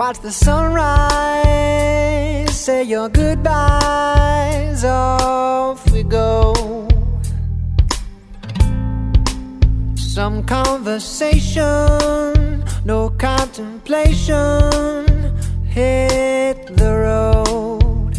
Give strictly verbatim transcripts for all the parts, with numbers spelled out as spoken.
watch the sunrise, say your goodbyes, off we go. Some conversation, no contemplation, hit the road.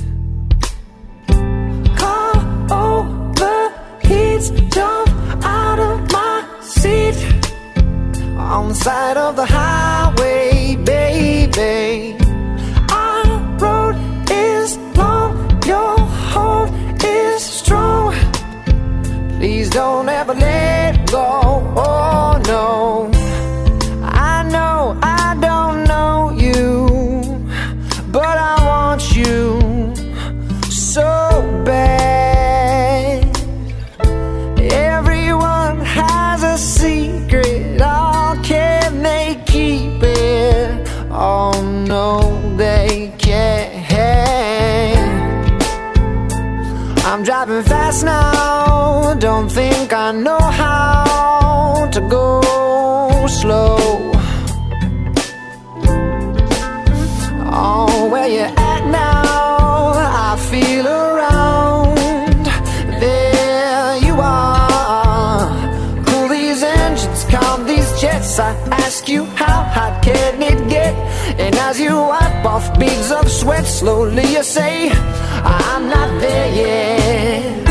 Car overheats, jump out of my seat on the side of the highway, baby. Our road is long, your hold is strong. Please don't ever let go, oh no. I know I don't know you, but I want you so bad. Everyone has a secret, oh, can they keep it? Oh no, they can't. I'm driving fast now, don't think I know how to go slow. Oh, where you at now? I feel around. There you are. Cool these engines, calm these jets. I ask you, how hot can it get? And as you wipe off beads of sweat, slowly you say, I'm not there yet.